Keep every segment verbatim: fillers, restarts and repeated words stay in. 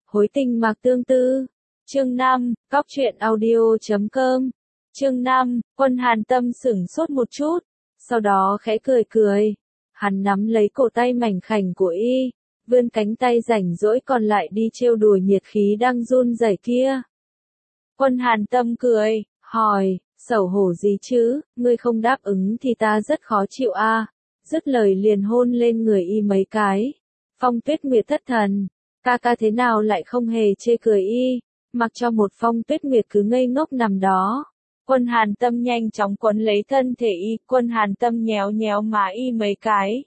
Hối tình mạc tương tư. Chương năm, Cóc truyện audio chấm com. Chương năm, Quân Hàn Tâm sửng sốt một chút, sau đó khẽ cười cười. Hắn nắm lấy cổ tay mảnh khảnh của y, vươn cánh tay rảnh rỗi còn lại đi trêu đùa nhiệt khí đang run rẩy kia. Quân Hàn Tâm cười, hỏi, xấu hổ gì chứ, ngươi không đáp ứng thì ta rất khó chịu a. À. Dứt lời liền hôn lên người y mấy cái. Phong Tuyết Nguyệt thất thần, ca ca thế nào lại không hề chê cười y, mặc cho một Phong Tuyết Nguyệt cứ ngây ngốc nằm đó. Quân Hàn Tâm nhanh chóng quấn lấy thân thể y, Quân Hàn Tâm nhéo nhéo má y mấy cái.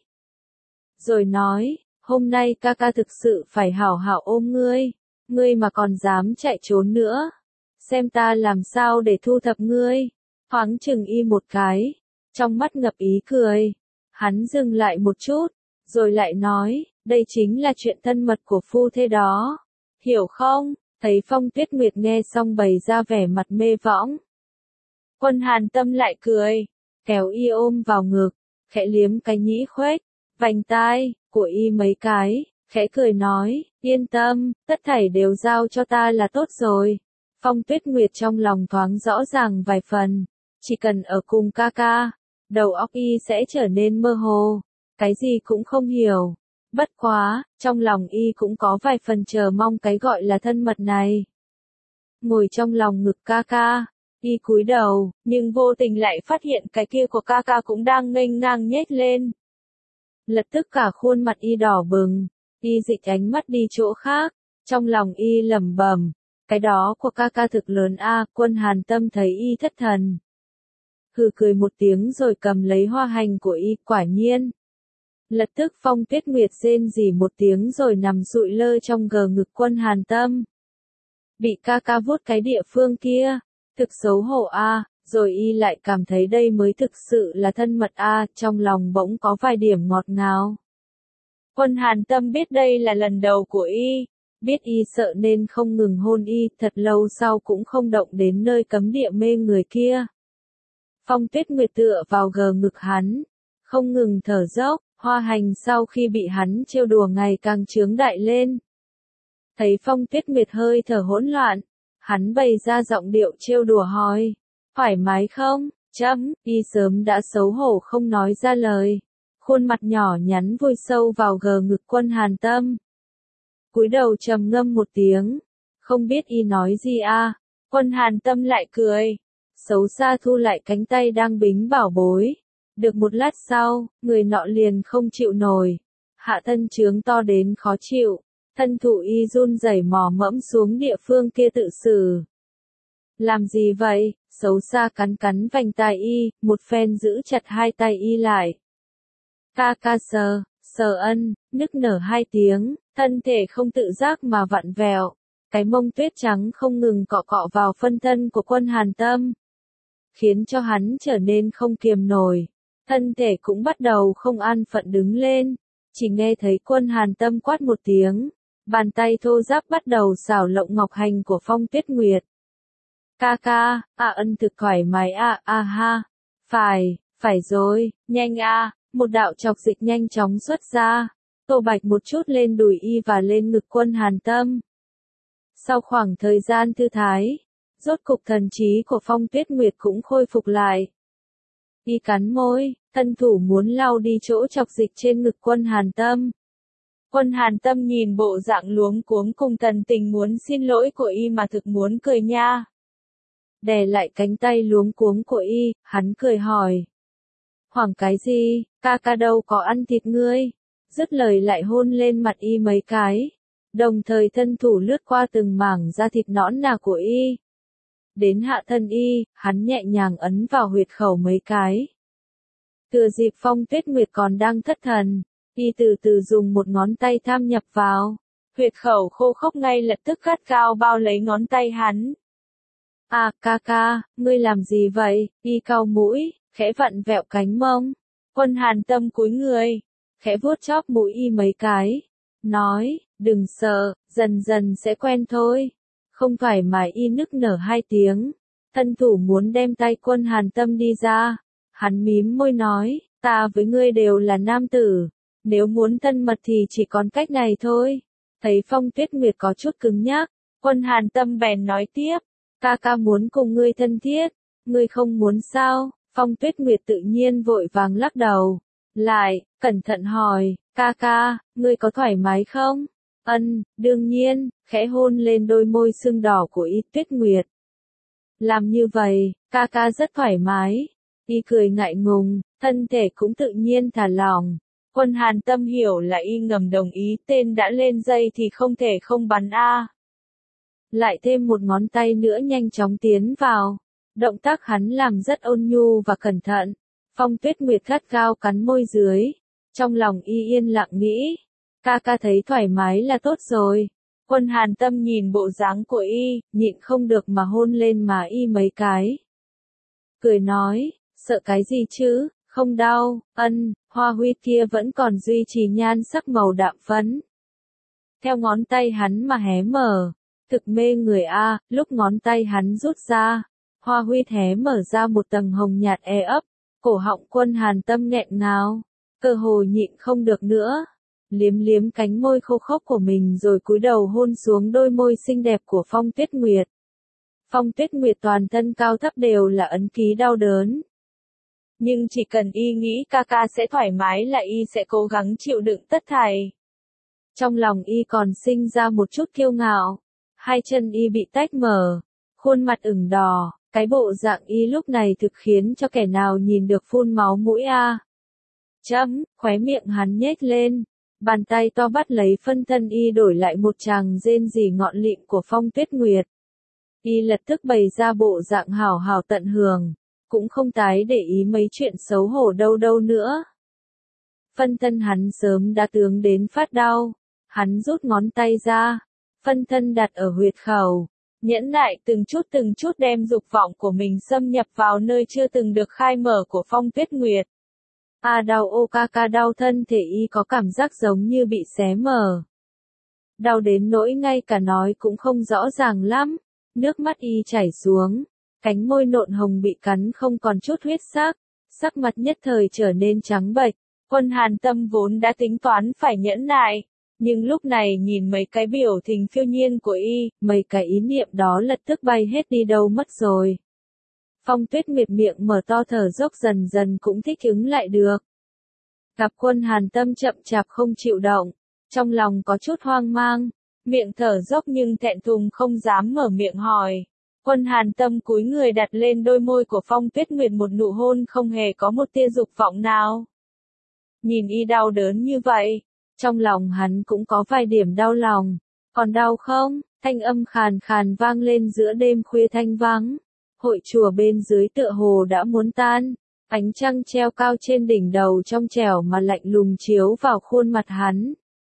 Rồi nói, hôm nay ca ca thực sự phải hảo hảo ôm ngươi, ngươi mà còn dám chạy trốn nữa. Xem ta làm sao để thu thập ngươi. Thoáng chừng y một cái, trong mắt ngập ý cười. Hắn dừng lại một chút, rồi lại nói, đây chính là chuyện thân mật của phu thê đó. Hiểu không? Thấy Phong Tuyết Nguyệt nghe xong bày ra vẻ mặt mê võng. Quân Hàn Tâm lại cười, kéo y ôm vào ngực, khẽ liếm cái nhĩ khuếch, vành tai của y mấy cái, khẽ cười nói, yên tâm, tất thảy đều giao cho ta là tốt rồi. Phong Tuyết Nguyệt trong lòng thoáng rõ ràng vài phần, chỉ cần ở cùng ca ca, đầu óc y sẽ trở nên mơ hồ, cái gì cũng không hiểu. Bất quá, trong lòng y cũng có vài phần chờ mong cái gọi là thân mật này. Ngồi trong lòng ngực ca ca, y cúi đầu, nhưng vô tình lại phát hiện cái kia của ca ca cũng đang nghênh ngang nhếch lên. Lập tức cả khuôn mặt y đỏ bừng, y dịch ánh mắt đi chỗ khác, trong lòng y lẩm bẩm, cái đó của ca ca thực lớn a. À. Quân Hàn Tâm thấy y thất thần, hừ cười một tiếng rồi cầm lấy hoa hành của y, quả nhiên. Lập tức Phong Tuyết Nguyệt rên rỉ một tiếng rồi nằm sụi lơ trong gờ ngực Quân Hàn Tâm. Bị ca ca vuốt cái địa phương kia, thực xấu hổ a. À. Rồi y lại cảm thấy đây mới thực sự là thân mật a. À. Trong lòng bỗng có vài điểm ngọt ngào. Quân Hàn Tâm biết đây là lần đầu của y, biết y sợ nên không ngừng hôn y, thật lâu sau cũng không động đến nơi cấm địa mê người kia. Phong Tuyết Nguyệt tựa vào gờ ngực hắn, không ngừng thở dốc, hoa hành sau khi bị hắn trêu đùa ngày càng chướng đại lên. Thấy Phong Tuyết Nguyệt hơi thở hỗn loạn, hắn bày ra giọng điệu trêu đùa hỏi, thoải mái không? Chấm, y sớm đã xấu hổ không nói ra lời, khuôn mặt nhỏ nhắn vùi sâu vào gờ ngực Quân Hàn Tâm. Cúi đầu trầm ngâm một tiếng, không biết y nói gì a. À. Quân Hàn Tâm lại cười, xấu xa thu lại cánh tay đang bính bảo bối. Được một lát sau, người nọ liền không chịu nổi, hạ thân trướng to đến khó chịu, thân thủ y run rẩy mò mẫm xuống địa phương kia tự xử. Làm gì vậy? Xấu xa cắn cắn vành tai y, một phen giữ chặt hai tay y lại. Ca ca sờ, sờ ân, nức nở hai tiếng, thân thể không tự giác mà vặn vẹo, cái mông tuyết trắng không ngừng cọ cọ vào phân thân của Quân Hàn Tâm, khiến cho hắn trở nên không kiềm nổi, thân thể cũng bắt đầu không an phận đứng lên, chỉ nghe thấy Quân Hàn Tâm quát một tiếng, bàn tay thô ráp bắt đầu xảo lộng ngọc hành của Phong Tuyết Nguyệt. Ca ca, à ân thực thoải mái à, à ha, phải, phải rồi, nhanh à, một đạo chọc dịch nhanh chóng xuất ra, tô bạch một chút lên đùi y và lên ngực Quân Hàn Tâm. Sau khoảng thời gian thư thái, rốt cục thần trí của Phong Tuyết Nguyệt cũng khôi phục lại. Y cắn môi, thân thủ muốn lau đi chỗ chọc dịch trên ngực Quân Hàn Tâm. Quân Hàn Tâm nhìn bộ dạng luống cuống cùng thần tình muốn xin lỗi của y mà thực muốn cười nha. Đè lại cánh tay luống cuống của y, hắn cười hỏi. Hoảng cái gì, ca ca đâu có ăn thịt ngươi. Dứt lời lại hôn lên mặt y mấy cái, đồng thời thân thủ lướt qua từng mảng da thịt nõn nà của y. Đến hạ thân y, hắn nhẹ nhàng ấn vào huyệt khẩu mấy cái. Thừa dịp Phong Tuyết Nguyệt còn đang thất thần, y từ từ dùng một ngón tay tham nhập vào. Huyệt khẩu khô khốc ngay lập tức gắt gao bao lấy ngón tay hắn. À, ca ca, ngươi làm gì vậy? Y cau mũi, khẽ vặn vẹo cánh mông. Quân Hàn Tâm cúi người, khẽ vuốt chóp mũi y mấy cái. Nói, đừng sợ, dần dần sẽ quen thôi. Không phải mà y nức nở hai tiếng. Thân thủ muốn đem tay Quân Hàn Tâm đi ra. Hắn mím môi nói, ta với ngươi đều là nam tử. Nếu muốn thân mật thì chỉ còn cách này thôi. Thấy Phong Tuyết Nguyệt có chút cứng nhắc, Quân Hàn Tâm bèn nói tiếp, ca ca muốn cùng ngươi thân thiết, ngươi không muốn sao? Phong Tuyết Nguyệt tự nhiên vội vàng lắc đầu, lại, cẩn thận hỏi, ca ca, ngươi có thoải mái không? Ân, đương nhiên, khẽ hôn lên đôi môi sưng đỏ của Y Tuyết Nguyệt. Làm như vậy, ca ca rất thoải mái. Y cười ngại ngùng, thân thể cũng tự nhiên thả lỏng. Quân Hàn Tâm hiểu là Y ngầm đồng ý, tên đã lên dây thì không thể không bắn a. Lại thêm một ngón tay nữa nhanh chóng tiến vào. Động tác hắn làm rất ôn nhu và cẩn thận. Phong Tuyết Nguyệt gắt gao cắn môi dưới. Trong lòng Y yên lặng nghĩ, ca ca thấy thoải mái là tốt rồi. Quân Hàn Tâm nhìn bộ dáng của Y, nhịn không được mà hôn lên má Y mấy cái. Cười nói, sợ cái gì chứ, không đau, ân, hoa huy kia vẫn còn duy trì nhan sắc màu đạm phấn. Theo ngón tay hắn mà hé mở, thực mê người a, lúc ngón tay hắn rút ra, hoa huy hé mở ra một tầng hồng nhạt e ấp, cổ họng Quân Hàn Tâm nghẹn ngào, cơ hồ nhịn không được nữa. Liếm liếm cánh môi khô khốc của mình rồi cúi đầu hôn xuống đôi môi xinh đẹp của Phong Tuyết Nguyệt. Phong Tuyết Nguyệt toàn thân cao thấp đều là ấn ký đau đớn. Nhưng chỉ cần Y nghĩ ca ca sẽ thoải mái là Y sẽ cố gắng chịu đựng tất thảy. Trong lòng Y còn sinh ra một chút kiêu ngạo. Hai chân Y bị tách mở, khuôn mặt ửng đỏ, cái bộ dạng Y lúc này thực khiến cho kẻ nào nhìn được phun máu mũi a. Chấm, khóe miệng hắn nhếch lên. Bàn tay to bắt lấy phân thân Y đổi lại một tràng rên rỉ ngọn lịm của Phong Tuyết Nguyệt. Y lập tức bày ra bộ dạng hảo hảo tận hưởng, cũng không tái để ý mấy chuyện xấu hổ đâu đâu nữa. Phân thân hắn sớm đã tướng đến phát đau, hắn rút ngón tay ra, phân thân đặt ở huyệt khẩu, nhẫn nại từng chút từng chút đem dục vọng của mình xâm nhập vào nơi chưa từng được khai mở của Phong Tuyết Nguyệt. A à, đau ô ca ca đau, thân thể Y có cảm giác giống như bị xé mở. Đau đến nỗi ngay cả nói cũng không rõ ràng lắm, nước mắt Y chảy xuống, cánh môi nộn hồng bị cắn không còn chút huyết sắc, sắc mặt nhất thời trở nên trắng bệch. Quân Hàn Tâm vốn đã tính toán phải nhẫn nại, nhưng lúc này nhìn mấy cái biểu tình phiêu nhiên của Y, mấy cái ý niệm đó lập tức bay hết đi đâu mất rồi. Phong Tuyết Nguyệt miệng mở to thở dốc dần dần cũng thích ứng lại được. Gặp Quân Hàn Tâm chậm chạp không chịu động, trong lòng có chút hoang mang, miệng thở dốc nhưng thẹn thùng không dám mở miệng hỏi. Quân Hàn Tâm cúi người đặt lên đôi môi của Phong Tuyết Nguyệt một nụ hôn không hề có một tia dục vọng nào. Nhìn Y đau đớn như vậy, trong lòng hắn cũng có vài điểm đau lòng. Còn đau không? Thanh âm khàn khàn vang lên giữa đêm khuya thanh vắng. Hội chùa bên dưới tựa hồ đã muốn tan, ánh trăng treo cao trên đỉnh đầu trong trẻo mà lạnh lùng chiếu vào khuôn mặt hắn.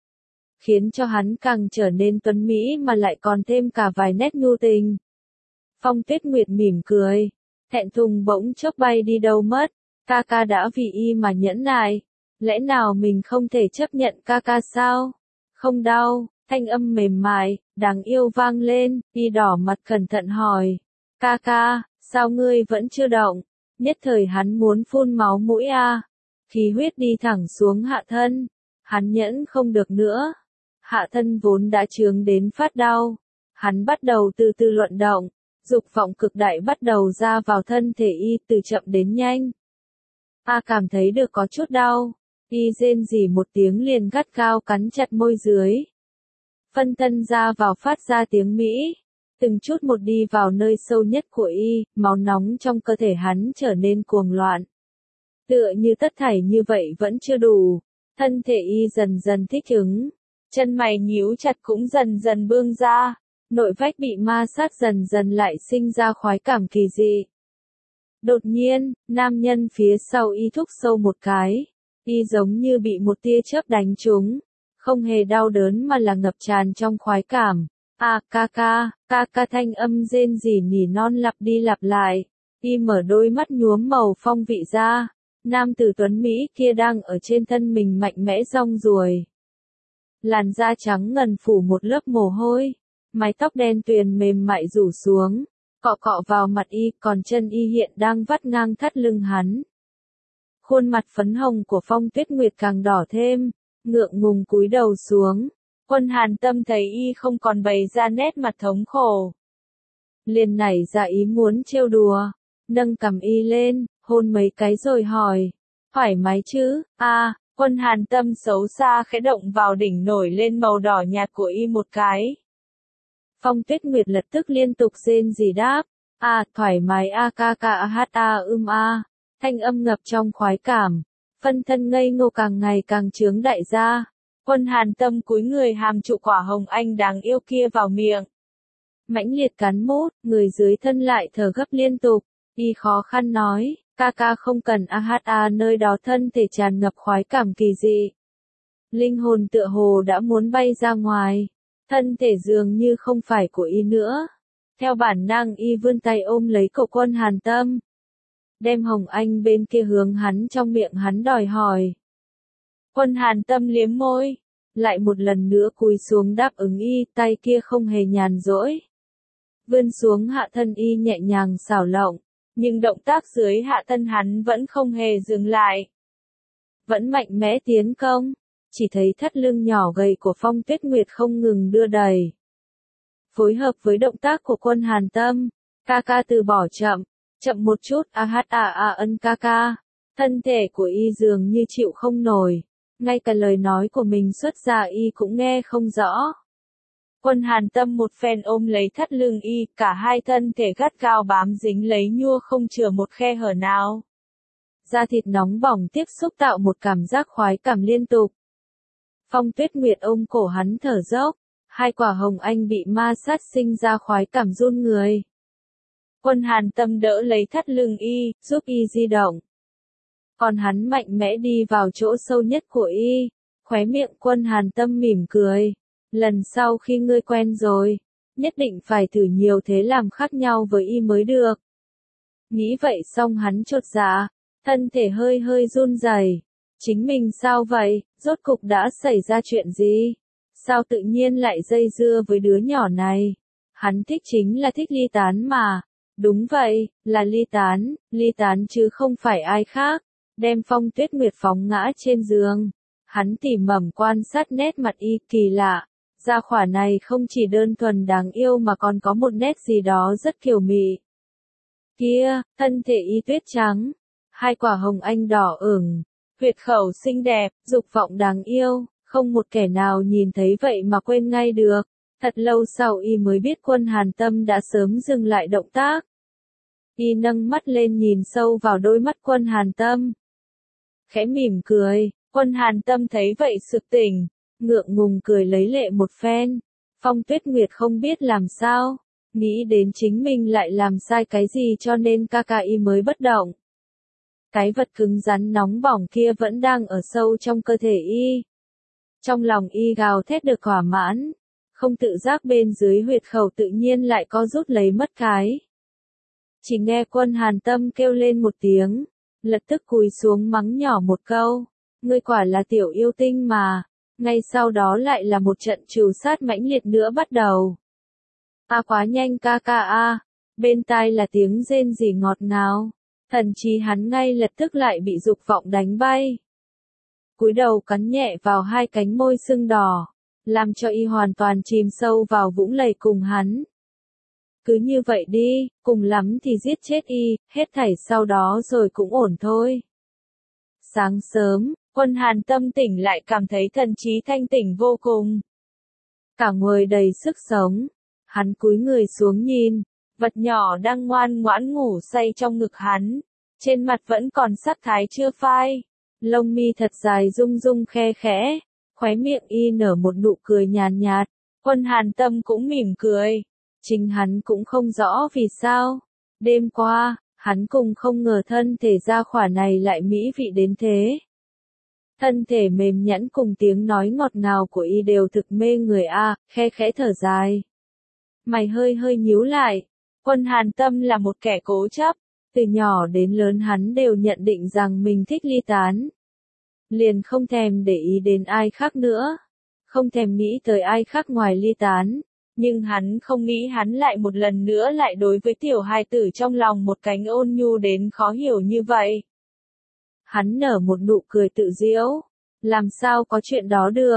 Khiến cho hắn càng trở nên tuấn mỹ mà lại còn thêm cả vài nét nhu tình. Phong Tuyết Nguyệt mỉm cười, thẹn thùng bỗng chốc bay đi đâu mất, ca ca đã vì Y mà nhẫn nại, lẽ nào mình không thể chấp nhận ca ca sao? Không đau, thanh âm mềm mại, đáng yêu vang lên, Y đỏ mặt cẩn thận hỏi. Ca ca, sao ngươi vẫn chưa động? Nhất thời hắn muốn phun máu mũi a, à. Khí huyết đi thẳng xuống hạ thân, hắn nhẫn không được nữa. Hạ thân vốn đã chướng đến phát đau, hắn bắt đầu từ từ luận động, dục vọng cực đại bắt đầu ra vào thân thể Y từ chậm đến nhanh. A à, cảm thấy được có chút đau, Y rên rỉ một tiếng liền gắt gao cắn chặt môi dưới. Phân thân ra vào phát ra tiếng mỹ. Từng chút một đi vào nơi sâu nhất của Y, máu nóng trong cơ thể hắn trở nên cuồng loạn. Tựa như tất thảy như vậy vẫn chưa đủ, thân thể Y dần dần thích ứng, chân mày nhíu chặt cũng dần dần bương ra, nội vách bị ma sát dần dần lại sinh ra khoái cảm kỳ dị. Đột nhiên, nam nhân phía sau Y thúc sâu một cái, Y giống như bị một tia chớp đánh trúng, không hề đau đớn mà là ngập tràn trong khoái cảm. À, ca ca, ca ca thanh âm rên rỉ nỉ non lặp đi lặp lại. Y mở đôi mắt nhuốm màu phong vị ra. Nam tử tuấn Mỹ kia đang ở trên thân mình mạnh mẽ rong ruổi. Làn da trắng ngần phủ một lớp mồ hôi. Mái tóc đen tuyền mềm mại rủ xuống. Cọ cọ vào mặt Y, còn chân Y hiện đang vắt ngang thắt lưng hắn. Khuôn mặt phấn hồng của Phong Tuyết Nguyệt càng đỏ thêm. Ngượng ngùng cúi đầu xuống. Quân Hàn Tâm thấy y không còn bày ra nét mặt thống khổ, liền nảy ra ý muốn trêu đùa, nâng cằm y lên, hôn mấy cái rồi hỏi, thoải mái chứ? A, à, Quân Hàn Tâm xấu xa khẽ động vào đỉnh nổi lên màu đỏ nhạt của y một cái. Phong Tuyết Nguyệt lập tức liên tục rên rỉ đáp, a, à, thoải mái a ca ca hát a ưm a, thanh âm ngập trong khoái cảm, phân thân ngây ngô càng ngày càng trướng đại ra. Quân Hàn Tâm cúi người hàm trụ quả hồng anh đáng yêu kia vào miệng, mãnh liệt cắn mút, người dưới thân lại thở gấp liên tục, y khó khăn nói, ca ca không cần a hát a, nơi đó thân thể tràn ngập khoái cảm kỳ dị. Linh hồn tựa hồ đã muốn bay ra ngoài, thân thể dường như không phải của y nữa. Theo bản năng y vươn tay ôm lấy cổ Quân Hàn Tâm, đem hồng anh bên kia hướng hắn trong miệng hắn đòi hỏi. Quân Hàn Tâm liếm môi, lại một lần nữa cúi xuống đáp ứng y, tay kia không hề nhàn rỗi. Vươn xuống hạ thân y nhẹ nhàng xảo lộng, nhưng động tác dưới hạ thân hắn vẫn không hề dừng lại. Vẫn mạnh mẽ tiến công, chỉ thấy thắt lưng nhỏ gầy của Phong Tuyết Nguyệt không ngừng đưa đẩy. Phối hợp với động tác của Quân Hàn Tâm, ca ca từ bỏ chậm, chậm một chút, a hát a a ân ca ca. Thân thể của y dường như chịu không nổi, ngay cả lời nói của mình xuất ra y cũng nghe không rõ. Quân Hàn Tâm một phen ôm lấy thắt lưng y, cả hai thân thể gắt gao bám dính lấy nhua không chừa một khe hở nào. Da thịt nóng bỏng tiếp xúc tạo một cảm giác khoái cảm liên tục. Phong Tuyết Nguyệt ôm cổ hắn thở dốc, hai quả hồng anh bị ma sát sinh ra khoái cảm run người. Quân Hàn Tâm đỡ lấy thắt lưng y, giúp y di động. Còn hắn mạnh mẽ đi vào chỗ sâu nhất của y, khóe miệng Quân Hàn Tâm mỉm cười. Lần sau khi ngươi quen rồi, nhất định phải thử nhiều thế làm khác nhau với y mới được. Nghĩ vậy xong hắn chột dạ, thân thể hơi hơi run rẩy. Chính mình sao vậy, rốt cục đã xảy ra chuyện gì? Sao tự nhiên lại dây dưa với đứa nhỏ này? Hắn thích chính là thích ly tán mà. Đúng vậy, là ly tán, ly tán chứ không phải ai khác. Đem Phong Tuyết Nguyệt phóng ngã trên giường. Hắn tỉ mẩn quan sát nét mặt y kỳ lạ. Gia khỏa này không chỉ đơn thuần đáng yêu mà còn có một nét gì đó rất kiều mị. Kia, thân thể y tuyết trắng, hai quả hồng anh đỏ ửng, huyệt khẩu xinh đẹp, dục vọng đáng yêu, không một kẻ nào nhìn thấy vậy mà quên ngay được. Thật lâu sau y mới biết Quân Hàn Tâm đã sớm dừng lại động tác. Y nâng mắt lên nhìn sâu vào đôi mắt Quân Hàn Tâm. Khẽ mỉm cười, Quân Hàn Tâm thấy vậy sực tỉnh, ngượng ngùng cười lấy lệ một phen. Phong Tuyết Nguyệt không biết làm sao, nghĩ đến chính mình lại làm sai cái gì cho nên ca ca y mới bất động. Cái vật cứng rắn nóng bỏng kia vẫn đang ở sâu trong cơ thể y. Trong lòng y gào thét được thỏa mãn, không tự giác bên dưới huyệt khẩu tự nhiên lại có rút lấy mất cái. Chỉ nghe Quân Hàn Tâm kêu lên một tiếng, lập tức cúi xuống mắng nhỏ một câu, ngươi quả là tiểu yêu tinh mà. Ngay sau đó lại là một trận trù sát mãnh liệt nữa bắt đầu. A à, quá nhanh ca ca a, bên tai là tiếng rên rỉ ngọt ngào, thần trí hắn ngay lập tức lại bị dục vọng đánh bay. Cúi đầu cắn nhẹ vào hai cánh môi sưng đỏ, làm cho y hoàn toàn chìm sâu vào vũng lầy cùng hắn. Cứ như vậy đi, cùng lắm thì giết chết y, hết thảy sau đó rồi cũng ổn thôi. Sáng sớm, Quân Hàn Tâm tỉnh lại cảm thấy thần trí thanh tỉnh vô cùng. Cả người đầy sức sống. Hắn cúi người xuống nhìn, vật nhỏ đang ngoan ngoãn ngủ say trong ngực hắn. Trên mặt vẫn còn sắc thái chưa phai. Lông mi thật dài rung rung khe khẽ. Khóe miệng y nở một nụ cười nhàn nhạt. Quân Hàn Tâm cũng mỉm cười. Chính hắn cũng không rõ vì sao. Đêm qua, hắn cùng không ngờ thân thể gia khỏa này lại mỹ vị đến thế. Thân thể mềm nhẵn cùng tiếng nói ngọt ngào của y đều thực mê người a, khe khẽ thở dài. Mày hơi hơi nhíu lại. Quân Hàn Tâm là một kẻ cố chấp, từ nhỏ đến lớn hắn đều nhận định rằng mình thích ly tán. Liền không thèm để ý đến ai khác nữa, không thèm nghĩ tới ai khác ngoài ly tán. Nhưng hắn không nghĩ hắn lại một lần nữa lại đối với tiểu hài tử trong lòng một cánh ôn nhu đến khó hiểu như vậy. Hắn nở một nụ cười tự giễu. Làm sao có chuyện đó được?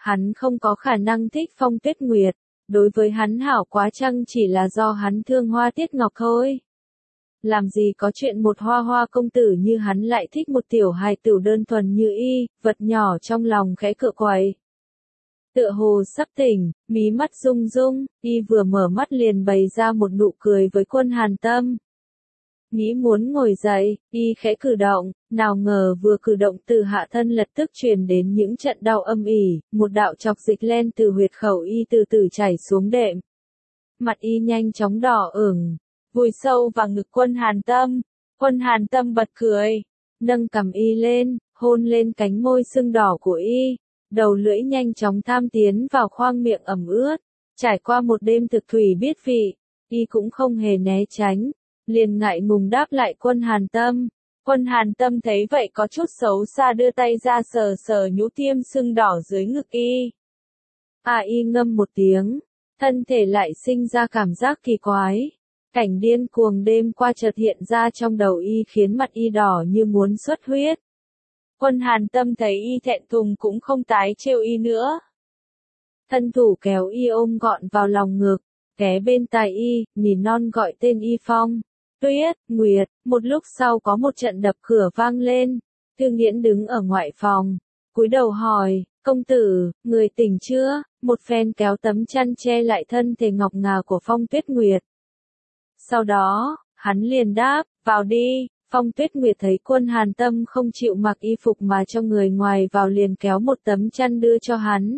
Hắn không có khả năng thích Phong Tuyết Nguyệt, đối với hắn hảo quá chăng chỉ là do hắn thương Hoa Tiết Ngọc thôi. Làm gì có chuyện một hoa hoa công tử như hắn lại thích một tiểu hài tử đơn thuần như y, vật nhỏ trong lòng khẽ cựa quậy. Tựa hồ sắp tỉnh, mí mắt rung rung, y vừa mở mắt liền bày ra một nụ cười với Quân Hàn Tâm. Nghĩ muốn ngồi dậy, y khẽ cử động, nào ngờ vừa cử động từ hạ thân lập tức truyền đến những trận đau âm ỉ, một đạo chọc dịch len từ huyệt khẩu y từ từ chảy xuống đệm. Mặt y nhanh chóng đỏ ửng, vùi sâu vào ngực Quân Hàn Tâm. Quân Hàn Tâm bật cười, nâng cằm y lên, hôn lên cánh môi sưng đỏ của y, đầu lưỡi nhanh chóng tham tiến vào khoang miệng ẩm ướt. Trải qua một đêm thực thủy biết vị, y cũng không hề né tránh, liền ngại ngùng đáp lại Quân Hàn Tâm. Quân Hàn Tâm thấy vậy có chút xấu xa đưa tay ra sờ sờ nhũ tiêm sưng đỏ dưới ngực y. À y ngâm một tiếng, thân thể lại sinh ra cảm giác kỳ quái. Cảnh điên cuồng đêm qua chợt hiện ra trong đầu y khiến mặt y đỏ như muốn xuất huyết. Quân Hàn Tâm thấy y thẹn thùng cũng không tái trêu y nữa. Thân thủ kéo y ôm gọn vào lòng ngực, ghé bên tai y, nỉ non gọi tên y Phong. Tuyết, Nguyệt, một lúc sau có một trận đập cửa vang lên. Thư Nghiễn đứng ở ngoại phòng, cúi đầu hỏi, công tử, người tỉnh chưa? Một phen kéo tấm chăn che lại thân thể ngọc ngà của Phong Tuyết Nguyệt. Sau đó, hắn liền đáp, vào đi. Phong Tuyết Nguyệt thấy Quân Hàn Tâm không chịu mặc y phục mà cho người ngoài vào liền kéo một tấm chăn đưa cho hắn.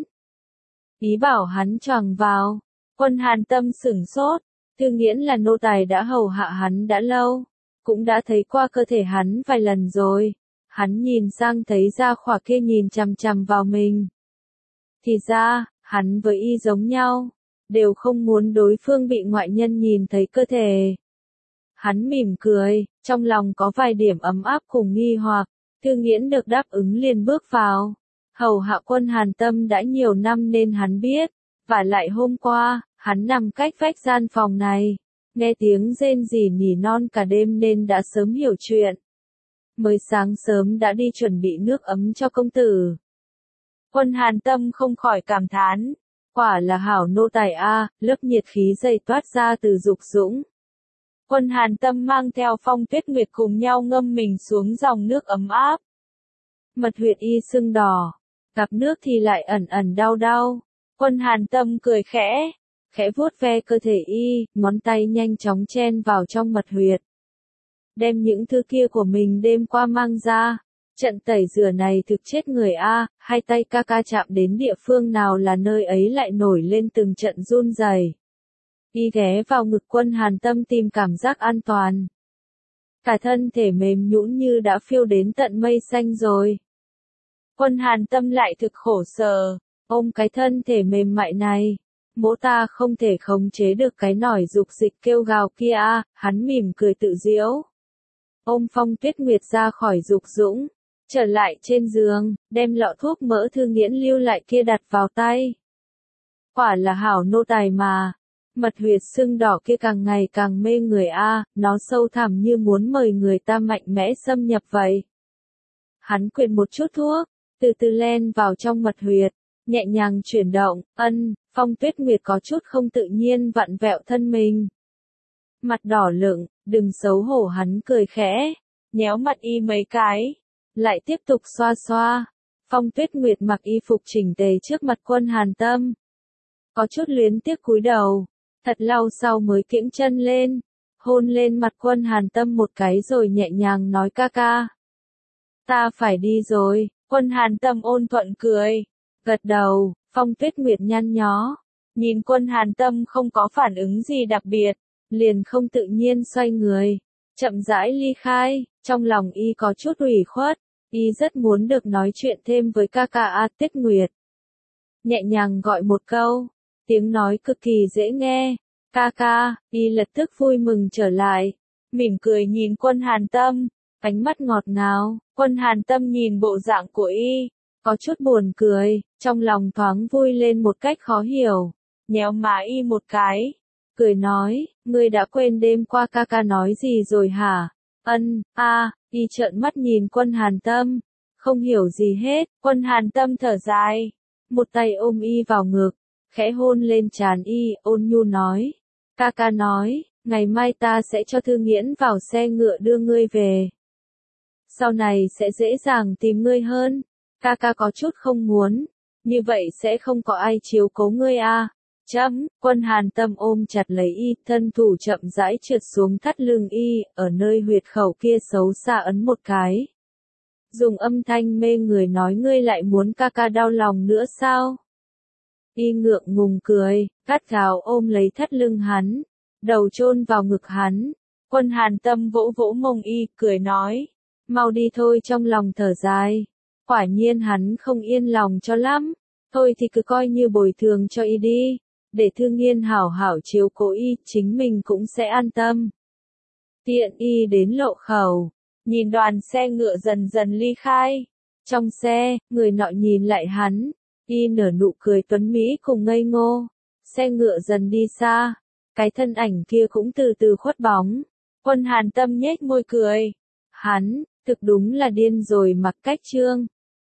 Ý bảo hắn choàng vào. Quân Hàn Tâm sửng sốt, Thư Nghiễn là nô tài đã hầu hạ hắn đã lâu, cũng đã thấy qua cơ thể hắn vài lần rồi. Hắn nhìn sang thấy ra khỏa kia nhìn chằm chằm vào mình. Thì ra, hắn với y giống nhau, đều không muốn đối phương bị ngoại nhân nhìn thấy cơ thể. Hắn mỉm cười, trong lòng có vài điểm ấm áp cùng nghi hoặc. Thư Nghiễn được đáp ứng liền bước vào. Hầu hạ Quân Hàn Tâm đã nhiều năm nên hắn biết. Và lại hôm qua, hắn nằm cách vách gian phòng này, nghe tiếng rên rỉ nỉ non cả đêm nên đã sớm hiểu chuyện. Mới sáng sớm đã đi chuẩn bị nước ấm cho công tử. Quân Hàn Tâm không khỏi cảm thán, quả là hảo nô tài a, lớp nhiệt khí dày toát ra từ dục dũng. Quân Hàn Tâm mang theo Phong Tuyết Nguyệt cùng nhau ngâm mình xuống dòng nước ấm áp. Mật huyệt y sưng đỏ, gặp nước thì lại ẩn ẩn đau đau. Quân Hàn Tâm cười khẽ, khẽ vuốt ve cơ thể y, ngón tay nhanh chóng chen vào trong mật huyệt. Đem những thứ kia của mình đêm qua mang ra. Trận tẩy rửa này thực chết người a, hai tay ca ca chạm đến địa phương nào là nơi ấy lại nổi lên từng trận run rẩy. Y ghé vào ngực Quân Hàn Tâm tìm cảm giác an toàn. Cả thân thể mềm nhũn như đã phiêu đến tận mây xanh rồi. Quân Hàn Tâm lại thực khổ sở, ôm cái thân thể mềm mại này. Mỗ ta không thể khống chế được cái nỏi dục dịch kêu gào kia a, hắn mỉm cười tự giễu. Ôm Phong Tuyết Nguyệt ra khỏi dục dũng, trở lại trên giường, đem lọ thuốc mỡ Thư Nghiễn lưu lại kia đặt vào tay. Quả là hảo nô tài mà. Mật huyệt sưng đỏ kia càng ngày càng mê người a, nó sâu thẳm như muốn mời người ta mạnh mẽ xâm nhập vậy. Hắn quyện một chút thuốc, từ từ len vào trong mật huyệt, nhẹ nhàng chuyển động, ân, Phong Tuyết Nguyệt có chút không tự nhiên vặn vẹo thân mình. Mặt đỏ lựng, đừng xấu hổ hắn cười khẽ, nhéo mặt y mấy cái, lại tiếp tục xoa xoa. Phong Tuyết Nguyệt mặc y phục chỉnh tề trước mặt Quân Hàn Tâm. Có chút luyến tiếc cúi đầu. Thật lâu sau mới kiễng chân lên, hôn lên mặt Quân Hàn Tâm một cái rồi nhẹ nhàng nói ca ca. Ta phải đi rồi. Quân Hàn Tâm ôn thuận cười, gật đầu. Phong Tuyết Nguyệt nhăn nhó, nhìn Quân Hàn Tâm không có phản ứng gì đặc biệt, liền không tự nhiên xoay người, chậm rãi ly khai. Trong lòng y có chút ủy khuất, y rất muốn được nói chuyện thêm với ca ca A Tuyết Nguyệt. Nhẹ nhàng gọi một câu. Tiếng nói cực kỳ dễ nghe, ca ca, y lập tức vui mừng trở lại, mỉm cười nhìn Quân Hàn Tâm, ánh mắt ngọt ngào. Quân Hàn Tâm nhìn bộ dạng của y, có chút buồn cười, trong lòng thoáng vui lên một cách khó hiểu, nhéo má y một cái, cười nói, ngươi đã quên đêm qua ca ca nói gì rồi hả? Ân, a, y trợn mắt nhìn Quân Hàn Tâm, không hiểu gì hết. Quân Hàn Tâm thở dài, một tay ôm y vào ngực, khẽ hôn lên trán y, ôn nhu nói. Ca ca nói, ngày mai ta sẽ cho Thư Nghiễn vào xe ngựa đưa ngươi về. Sau này sẽ dễ dàng tìm ngươi hơn. Ca ca có chút không muốn, như vậy sẽ không có ai chiếu cố ngươi à. Chấm, Quân Hàn Tâm ôm chặt lấy y, thân thủ chậm rãi trượt xuống thắt lưng y, ở nơi huyệt khẩu kia xấu xa ấn một cái. Dùng âm thanh mê người nói ngươi lại muốn ca ca đau lòng nữa sao? Y ngượng ngùng cười, gắt gao ôm lấy thắt lưng hắn, đầu chôn vào ngực hắn. Quân Hàn Tâm vỗ vỗ mông y, cười nói, mau đi thôi, trong lòng thở dài. Quả nhiên hắn không yên lòng cho lắm, thôi thì cứ coi như bồi thường cho y đi, để Thư Nghiên hảo hảo chiếu cố y, chính mình cũng sẽ an tâm. Tiện y đến lộ khẩu, nhìn đoàn xe ngựa dần dần ly khai. Trong xe, người nọ nhìn lại hắn, y nở nụ cười tuấn mỹ cùng ngây ngô. Xe ngựa dần đi xa, cái thân ảnh kia cũng từ từ khuất bóng. Quân Hàn Tâm nhếch môi cười. Hắn, thực đúng là điên rồi, Mặc Cách Trương.